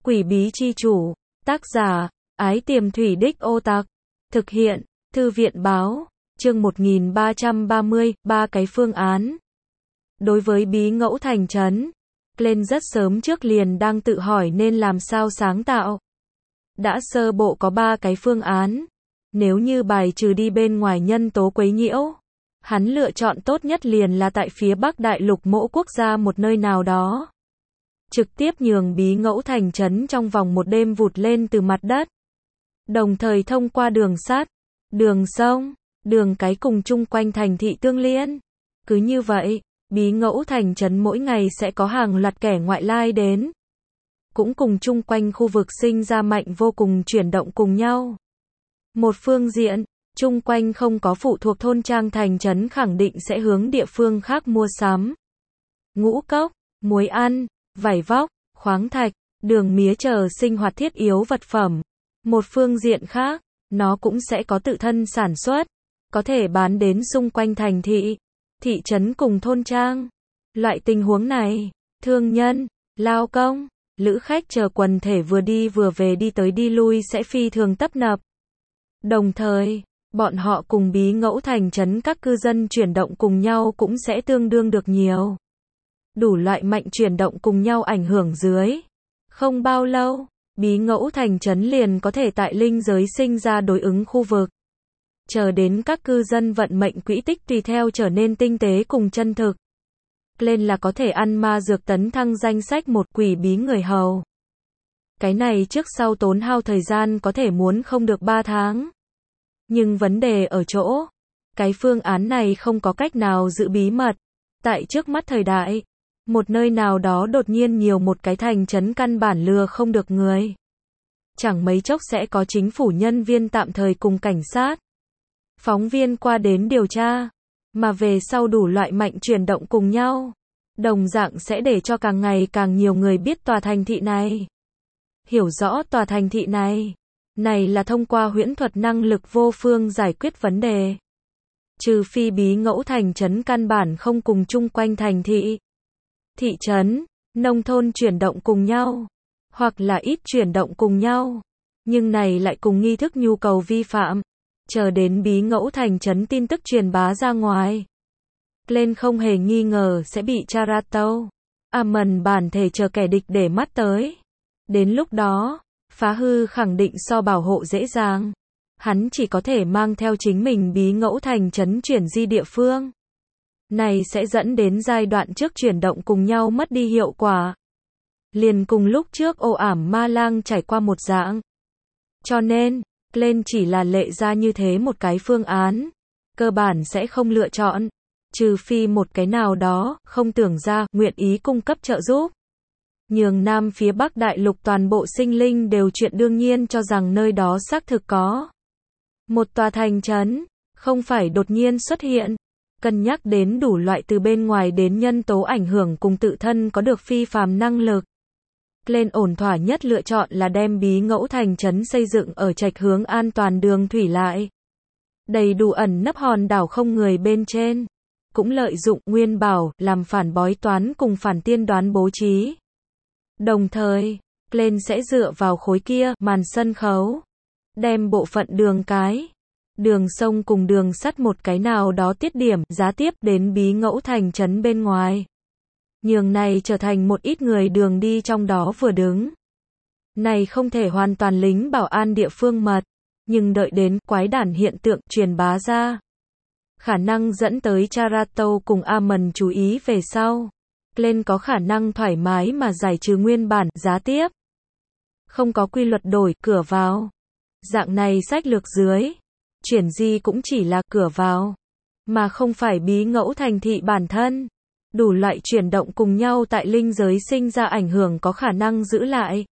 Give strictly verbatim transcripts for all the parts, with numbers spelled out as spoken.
Quỷ bí chi chủ, tác giả, Ái Tiềm Thủy Đích Ô Tạc, thực hiện, Thư viện báo, chương một nghìn ba trăm ba mươi, ba cái phương án. Đối với bí ngẫu thành trấn, Glenn rất sớm trước liền đang tự hỏi nên làm sao sáng tạo. Đã sơ bộ có ba cái phương án, nếu như bài trừ đi bên ngoài nhân tố quấy nhiễu, hắn lựa chọn tốt nhất liền là tại phía Bắc Đại Lục mỗi quốc gia một nơi nào đó. Trực tiếp nhường bí ngẫu thành trấn trong vòng một đêm vụt lên từ mặt đất. Đồng thời thông qua đường sắt, đường sông, đường cái cùng chung quanh thành thị tương liên. Cứ như vậy, bí ngẫu thành trấn mỗi ngày sẽ có hàng loạt kẻ ngoại lai đến. Cũng cùng chung quanh khu vực sinh ra mạnh vô cùng chuyển động cùng nhau. Một phương diện, chung quanh không có phụ thuộc thôn trang thành trấn khẳng định sẽ hướng địa phương khác mua sắm. Ngũ cốc, muối ăn, vải vóc, khoáng thạch, đường mía chờ sinh hoạt thiết yếu vật phẩm. Một phương diện khác, nó cũng sẽ có tự thân sản xuất, có thể bán đến xung quanh thành thị, thị trấn cùng thôn trang. Loại tình huống này, thương nhân, lao công, lữ khách chờ quần thể vừa đi vừa về đi tới đi lui sẽ phi thường tấp nập. Đồng thời, bọn họ cùng bí ngẫu thành trấn các cư dân chuyển động cùng nhau cũng sẽ tương đương được nhiều. Đủ loại mạnh chuyển động cùng nhau ảnh hưởng dưới. Không bao lâu, bí ngẫu thành trấn liền có thể tại linh giới sinh ra đối ứng khu vực. Chờ đến các cư dân vận mệnh quỹ tích tùy theo trở nên tinh tế cùng chân thực. Lên là có thể ăn ma dược tấn thăng danh sách một quỷ bí người hầu. Cái này trước sau tốn hao thời gian có thể muốn không được ba tháng. Nhưng vấn đề ở chỗ, cái phương án này không có cách nào giữ bí mật. Tại trước mắt thời đại, một nơi nào đó đột nhiên nhiều một cái thành trấn căn bản lừa không được người. Chẳng mấy chốc sẽ có chính phủ nhân viên tạm thời cùng cảnh sát, phóng viên qua đến điều tra, mà về sau đủ loại mạnh chuyển động cùng nhau. Đồng dạng sẽ để cho càng ngày càng nhiều người biết tòa thành thị này. Hiểu rõ tòa thành thị này. Này là thông qua huyễn thuật năng lực vô phương giải quyết vấn đề. Trừ phi bí ngẫu thành trấn căn bản không cùng chung quanh thành thị, thị trấn, nông thôn chuyển động cùng nhau, hoặc là ít chuyển động cùng nhau, nhưng này lại cùng nghi thức nhu cầu vi phạm. Chờ đến bí ngẫu thành trấn tin tức truyền bá ra ngoài, lên không hề nghi ngờ sẽ bị Charato, Amon bản thể chờ kẻ địch để mắt tới. Đến lúc đó, phá hư khẳng định so bảo hộ dễ dàng. Hắn chỉ có thể mang theo chính mình bí ngẫu thành trấn chuyển di địa phương. Này sẽ dẫn đến giai đoạn trước chuyển động cùng nhau mất đi hiệu quả. Liền cùng lúc trước ồ ảm ma lang trải qua một dạng. Cho nên, lên chỉ là lệ ra như thế một cái phương án. Cơ bản sẽ không lựa chọn. Trừ phi một cái nào đó, không tưởng ra, nguyện ý cung cấp trợ giúp. Nhường Nam phía Bắc Đại Lục toàn bộ sinh linh đều chuyện đương nhiên cho rằng nơi đó xác thực có một tòa thành trấn, không phải đột nhiên xuất hiện. Cân nhắc đến đủ loại từ bên ngoài đến nhân tố ảnh hưởng cùng tự thân có được phi phàm năng lực. Lên ổn thỏa nhất lựa chọn là đem bí ngẫu thành trấn xây dựng ở trạch hướng an toàn đường thủy lại. Đầy đủ ẩn nấp hòn đảo không người bên trên. Cũng lợi dụng nguyên bảo làm phản bói toán cùng phản tiên đoán bố trí. Đồng thời, lên sẽ dựa vào khối kia màn sân khấu, đem bộ phận đường cái, đường sông cùng đường sắt một cái nào đó tiết điểm giá tiếp đến bí ngẫu thành trấn bên ngoài. Nhường này trở thành một ít người đường đi trong đó vừa đứng. Này không thể hoàn toàn lính bảo an địa phương mật, nhưng đợi đến quái đản hiện tượng truyền bá ra, khả năng dẫn tới Charato cùng Amon chú ý về sau. Lên có khả năng thoải mái mà giải trừ nguyên bản giá tiếp. Không có quy luật đổi cửa vào. Dạng này sách lược dưới, chuyển di cũng chỉ là cửa vào, mà không phải bí ngẫu thành thị bản thân. Đủ loại chuyển động cùng nhau tại linh giới sinh ra ảnh hưởng có khả năng giữ lại,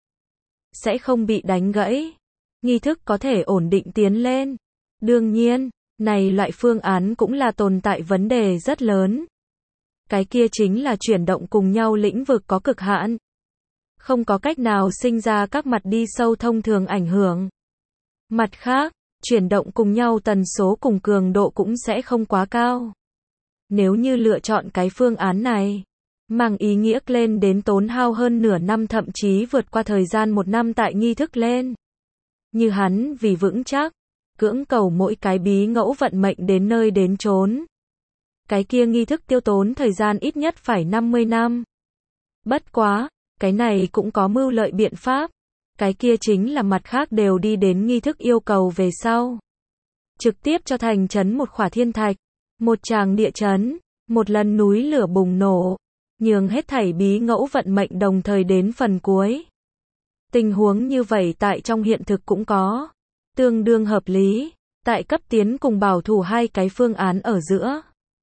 sẽ không bị đánh gãy. Nghi thức có thể ổn định tiến lên. Đương nhiên, này loại phương án cũng là tồn tại vấn đề rất lớn. Cái kia chính là chuyển động cùng nhau lĩnh vực có cực hạn. Không có cách nào sinh ra các mặt đi sâu thông thường ảnh hưởng. Mặt khác, chuyển động cùng nhau tần số cùng cường độ cũng sẽ không quá cao. Nếu như lựa chọn cái phương án này, mang ý nghĩa lên đến tốn hao hơn nửa năm thậm chí vượt qua thời gian một năm tại nghi thức lên. Như hắn vì vững chắc, cưỡng cầu mỗi cái bí ngẫu vận mệnh đến nơi đến chốn. Cái kia nghi thức tiêu tốn thời gian ít nhất phải năm mươi năm. Bất quá, cái này cũng có mưu lợi biện pháp. Cái kia chính là mặt khác đều đi đến nghi thức yêu cầu về sau. Trực tiếp cho thành trấn một khỏa thiên thạch, một tràng địa chấn, một lần núi lửa bùng nổ, nhường hết thảy bí ngẫu vận mệnh đồng thời đến phần cuối. Tình huống như vậy tại trong hiện thực cũng có, tương đương hợp lý, tại cấp tiến cùng bảo thủ hai cái phương án ở giữa.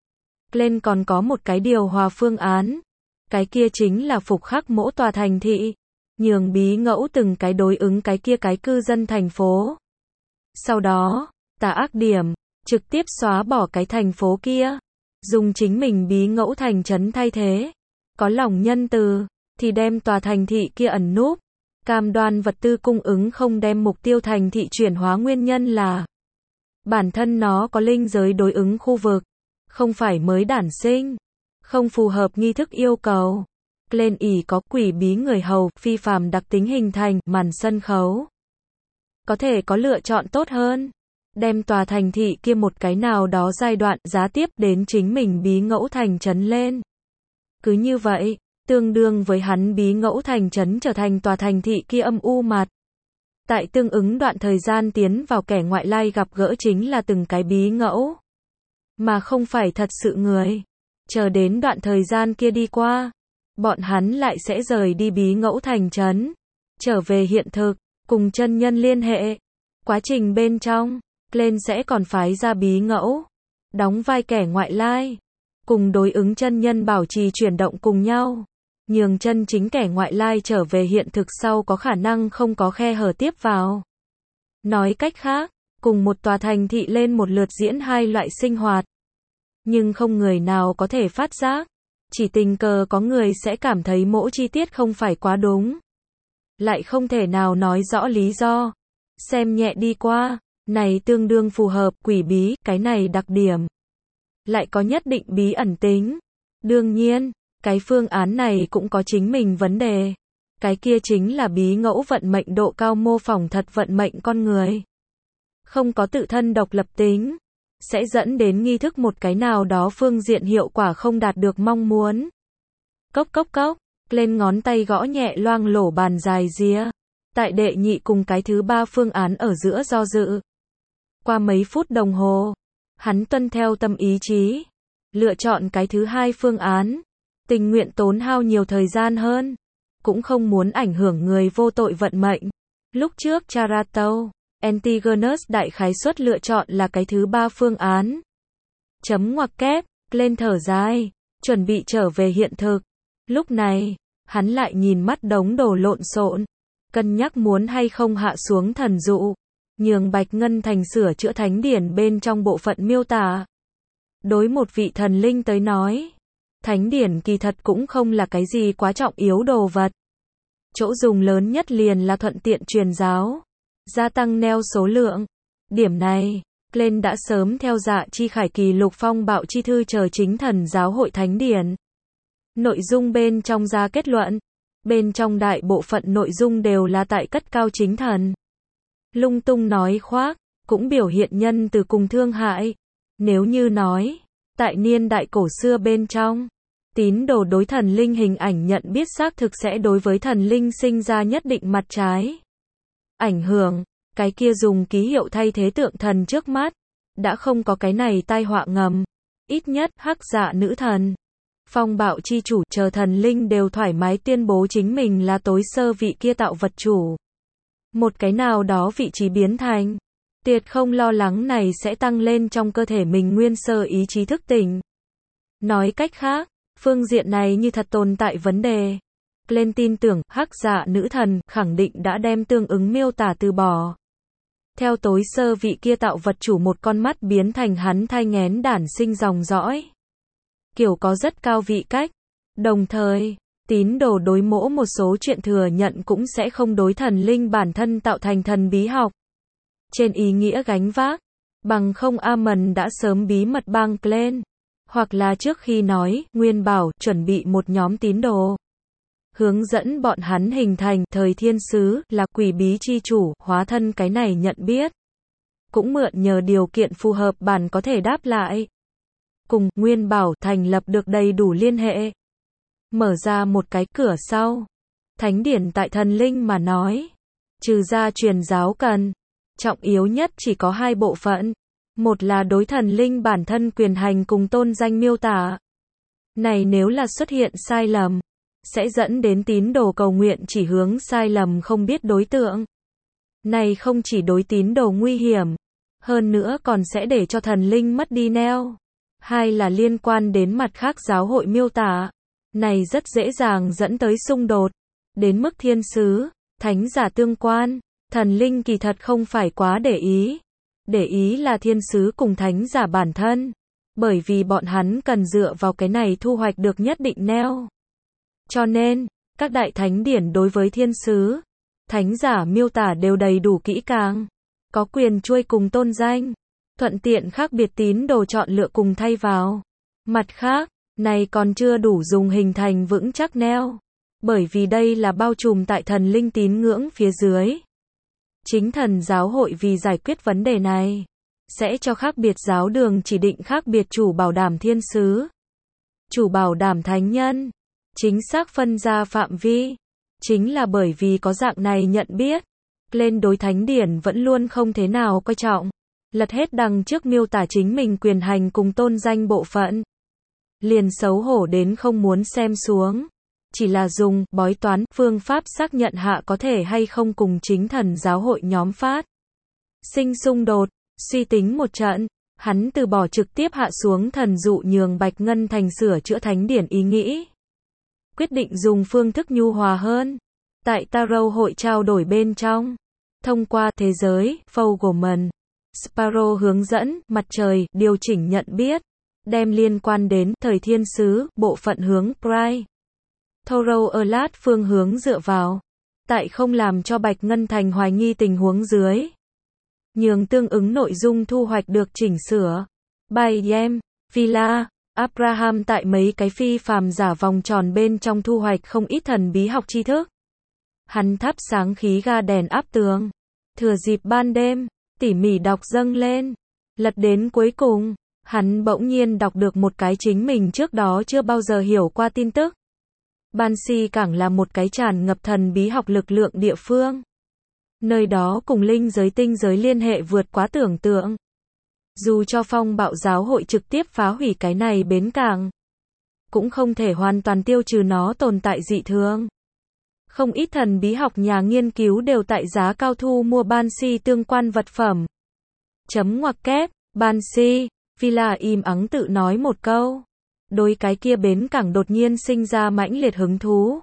Lên còn có một cái điều hòa phương án, cái kia chính là phục khắc mỗi tòa thành thị, nhường bí ngẫu từng cái đối ứng cái kia cái cư dân thành phố. Sau đó, tà ác điểm, trực tiếp xóa bỏ cái thành phố kia, dùng chính mình bí ngẫu thành trấn thay thế. Có lòng nhân từ, thì đem tòa thành thị kia ẩn núp, cam đoan vật tư cung ứng không đem mục tiêu thành thị chuyển hóa nguyên nhân là bản thân nó có linh giới đối ứng khu vực, không phải mới đản sinh, không phù hợp nghi thức yêu cầu. Lên ỷ có quỷ bí người hầu, phi phàm đặc tính hình thành, màn sân khấu. Có thể có lựa chọn tốt hơn. Đem tòa thành thị kia một cái nào đó giai đoạn giá tiếp đến chính mình bí ngẫu thành trấn lên. Cứ như vậy, tương đương với hắn bí ngẫu thành trấn trở thành tòa thành thị kia âm u mặt. Tại tương ứng đoạn thời gian tiến vào kẻ ngoại lai gặp gỡ chính là từng cái bí ngẫu. Mà không phải thật sự người. Chờ đến đoạn thời gian kia đi qua, bọn hắn lại sẽ rời đi bí ngẫu thành trấn, trở về hiện thực, cùng chân nhân liên hệ. Quá trình bên trong, lên sẽ còn phái ra bí ngẫu, đóng vai kẻ ngoại lai, cùng đối ứng chân nhân bảo trì chuyển động cùng nhau, nhường chân chính kẻ ngoại lai trở về hiện thực sau có khả năng không có khe hở tiếp vào. Nói cách khác, cùng một tòa thành thị lên một lượt diễn hai loại sinh hoạt. Nhưng không người nào có thể phát giác, chỉ tình cờ có người sẽ cảm thấy mỗi chi tiết không phải quá đúng. Lại không thể nào nói rõ lý do, xem nhẹ đi qua, này tương đương phù hợp quỷ bí, cái này đặc điểm. Lại có nhất định bí ẩn tính. Đương nhiên, cái phương án này cũng có chính mình vấn đề. Cái kia chính là bí ngẫu vận mệnh độ cao mô phỏng thật vận mệnh con người. Không có tự thân độc lập tính, sẽ dẫn đến nghi thức một cái nào đó phương diện hiệu quả không đạt được mong muốn. Cốc cốc cốc, lên ngón tay gõ nhẹ loang lổ bàn dài rìa. Tại đệ nhị cùng cái thứ ba phương án ở giữa do dự. Qua mấy phút đồng hồ, hắn tuân theo tâm ý chí, lựa chọn cái thứ hai phương án, tình nguyện tốn hao nhiều thời gian hơn, cũng không muốn ảnh hưởng người vô tội vận mệnh. Lúc trước Charato, Antigonus đại khái suất lựa chọn là cái thứ ba phương án. Chấm ngoặc kép, lên thở dài, chuẩn bị trở về hiện thực. Lúc này, hắn lại nhìn mắt đống đồ lộn xộn, cân nhắc muốn hay không hạ xuống thần dụ, nhường Bạch Ngân Thành sửa chữa thánh điển bên trong bộ phận miêu tả. Đối một vị thần linh tới nói, thánh điển kỳ thật cũng không là cái gì quá trọng yếu đồ vật. Chỗ dùng lớn nhất liền là thuận tiện truyền giáo, gia tăng neo số lượng. Điểm này, lên đã sớm theo Dạ Chi Khải Kỳ Lục Phong Bạo Chi Thư chờ chính thần giáo hội thánh điển. Nội dung bên trong ra kết luận, bên trong đại bộ phận nội dung đều là tại cất cao chính thần. Lung tung nói khoác, cũng biểu hiện nhân từ cùng thương hại. Nếu như nói, tại niên đại cổ xưa bên trong, tín đồ đối thần linh hình ảnh nhận biết xác thực sẽ đối với thần linh sinh ra nhất định mặt trái ảnh hưởng, cái kia dùng ký hiệu thay thế tượng thần trước mắt, đã không có cái này tai họa ngầm. Ít nhất, Hắc Dạ nữ thần, Phong Bạo chi chủ chờ thần linh đều thoải mái tuyên bố chính mình là tối sơ vị kia tạo vật chủ. Một cái nào đó vị trí biến thành, tuyệt không lo lắng này sẽ tăng lên trong cơ thể mình nguyên sơ ý chí thức tỉnh. Nói cách khác, phương diện này như thật tồn tại vấn đề. Lên tin tưởng, Hắc Dạ nữ thần khẳng định đã đem tương ứng miêu tả từ bỏ. Theo tối sơ vị kia tạo vật chủ một con mắt biến thành hắn thai nghén đản sinh dòng dõi. Kiểu có rất cao vị cách. Đồng thời, tín đồ đối mỗ một số chuyện thừa nhận cũng sẽ không đối thần linh bản thân tạo thành thần bí học. Trên ý nghĩa gánh vác, bằng không Amon đã sớm bí mật băng lên. Hoặc là trước khi nói, Nguyên bảo, chuẩn bị một nhóm tín đồ. Hướng dẫn bọn hắn hình thành, thời thiên sứ, là quỷ bí chi chủ, hóa thân cái này nhận biết. Cũng mượn nhờ điều kiện phù hợp bản có thể đáp lại. Cùng, Nguyên bảo, thành lập được đầy đủ liên hệ. Mở ra một cái cửa sau. Thánh điển tại thần linh mà nói. Trừ ra truyền giáo cần. Trọng yếu nhất chỉ có hai bộ phận. Một là đối thần linh bản thân quyền hành cùng tôn danh miêu tả. Này nếu là xuất hiện sai lầm, sẽ dẫn đến tín đồ cầu nguyện chỉ hướng sai lầm không biết đối tượng. Này không chỉ đối tín đồ nguy hiểm, hơn nữa còn sẽ để cho thần linh mất đi neo. Hai là liên quan đến mặt khác giáo hội miêu tả. Này rất dễ dàng dẫn tới xung đột. Đến mức thiên sứ, thánh giả tương quan, thần linh kỳ thật không phải quá để ý. Để ý là thiên sứ cùng thánh giả bản thân. Bởi vì bọn hắn cần dựa vào cái này thu hoạch được nhất định neo. Cho nên, các đại thánh điển đối với thiên sứ, thánh giả miêu tả đều đầy đủ kỹ càng. Có quyền chuôi cùng tôn danh. Thuận tiện khác biệt tín đồ chọn lựa cùng thay vào. Mặt khác, này còn chưa đủ dùng hình thành vững chắc neo. Bởi vì đây là bao trùm tại thần linh tín ngưỡng phía dưới. Chính thần giáo hội vì giải quyết vấn đề này, sẽ cho khác biệt giáo đường chỉ định khác biệt chủ bảo đảm thiên sứ, chủ bảo đảm thánh nhân, chính xác phân ra phạm vi. Chính là bởi vì có dạng này nhận biết, lên đối thánh điển vẫn luôn không thế nào coi trọng. Lật hết đằng trước miêu tả chính mình quyền hành cùng tôn danh bộ phận. Liền xấu hổ đến không muốn xem xuống. Chỉ là dùng bói toán phương pháp xác nhận hạ có thể hay không cùng chính thần giáo hội nhóm phát sinh xung đột. Suy tính một trận, hắn từ bỏ trực tiếp hạ xuống thần dụ nhường Bạch Ngân Thành sửa chữa thánh điển ý nghĩ. Quyết định dùng phương thức nhu hòa hơn. Tại Tarot hội trao đổi bên trong. Thông qua thế giới, Fogelman, Sparrow hướng dẫn, mặt trời, điều chỉnh nhận biết. Đem liên quan đến thời thiên sứ, bộ phận hướng Pride. Thorough Alert phương hướng dựa vào. Tại không làm cho Bạch Ngân Thành hoài nghi tình huống dưới. Nhường tương ứng nội dung thu hoạch được chỉnh sửa. By Yem, Villa, Abraham tại mấy cái phi phàm giả vòng tròn bên trong thu hoạch không ít thần bí học tri thức. Hắn thắp sáng khí ga đèn áp tường. Thừa dịp ban đêm, tỉ mỉ đọc dâng lên. Lật đến cuối cùng, hắn bỗng nhiên đọc được một cái chính mình trước đó chưa bao giờ hiểu qua tin tức. Banshee cảng là một cái tràn ngập thần bí học lực lượng địa phương. Nơi đó cùng linh giới tinh giới liên hệ vượt quá tưởng tượng. Dù cho phong bạo giáo hội trực tiếp phá hủy cái này bến cảng, cũng không thể hoàn toàn tiêu trừ nó tồn tại dị thường. Không ít thần bí học nhà nghiên cứu đều tại giá cao thu mua Banshee tương quan vật phẩm. Chấm ngoặc kép, Banshee, Villa im ắng tự nói một câu. Đối cái kia bến cảng đột nhiên sinh ra mãnh liệt hứng thú.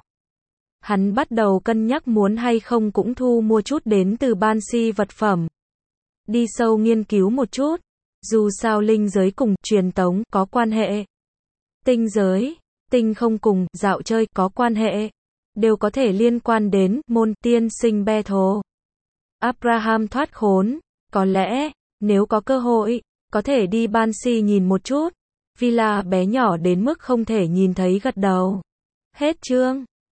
Hắn bắt đầu cân nhắc muốn hay không cũng thu mua chút đến từ Banshee vật phẩm. Đi sâu nghiên cứu một chút. Dù sao linh giới cùng truyền tống có quan hệ. Tinh giới, tinh không cùng dạo chơi có quan hệ. Đều có thể liên quan đến môn tiên sinh Bethel. Abraham thoát khốn. Có lẽ, nếu có cơ hội, có thể đi Banshee nhìn một chút. Villa bé nhỏ đến mức không thể nhìn thấy gật đầu. Hết chương.